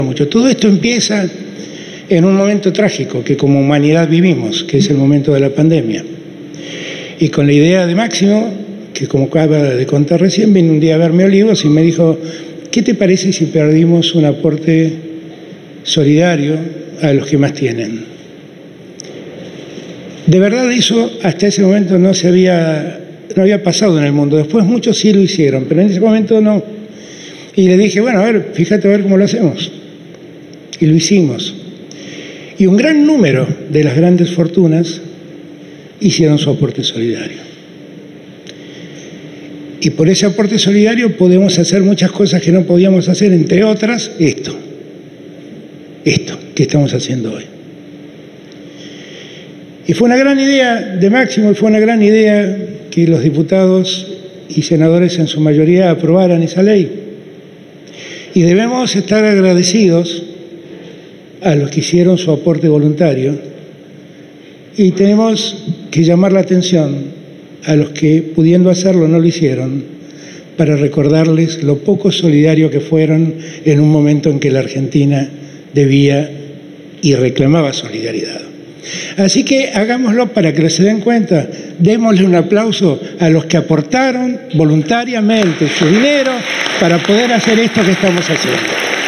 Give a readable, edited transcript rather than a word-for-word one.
mucho. Todo esto empieza en un momento trágico que como humanidad vivimos, que es el momento de la pandemia. Y con la idea de Máximo, que como acaba de contar recién, vino un día a verme a Olivos y me dijo, ¿qué te parece si perdimos un aporte solidario a los que más tienen? De verdad eso hasta ese momento no había pasado en el mundo. Después muchos sí lo hicieron, pero en ese momento no. Y le dije, bueno, a ver, fíjate a ver cómo lo hacemos. Y lo hicimos. Y un gran número de las grandes fortunas hicieron su aporte solidario. Y por ese aporte solidario podemos hacer muchas cosas que no podíamos hacer, entre otras, esto que estamos haciendo hoy. Y fue una gran idea de Máximo, y fue una gran idea que los diputados y senadores en su mayoría aprobaran esa ley. Y debemos estar agradecidos a los que hicieron su aporte voluntario y tenemos que llamar la atención a los que, pudiendo hacerlo, no lo hicieron, para recordarles lo poco solidario que fueron en un momento en que la Argentina debía y reclamaba solidaridad. Así que hagámoslo para que se den cuenta, démosle un aplauso a los que aportaron voluntariamente su dinero para poder hacer esto que estamos haciendo.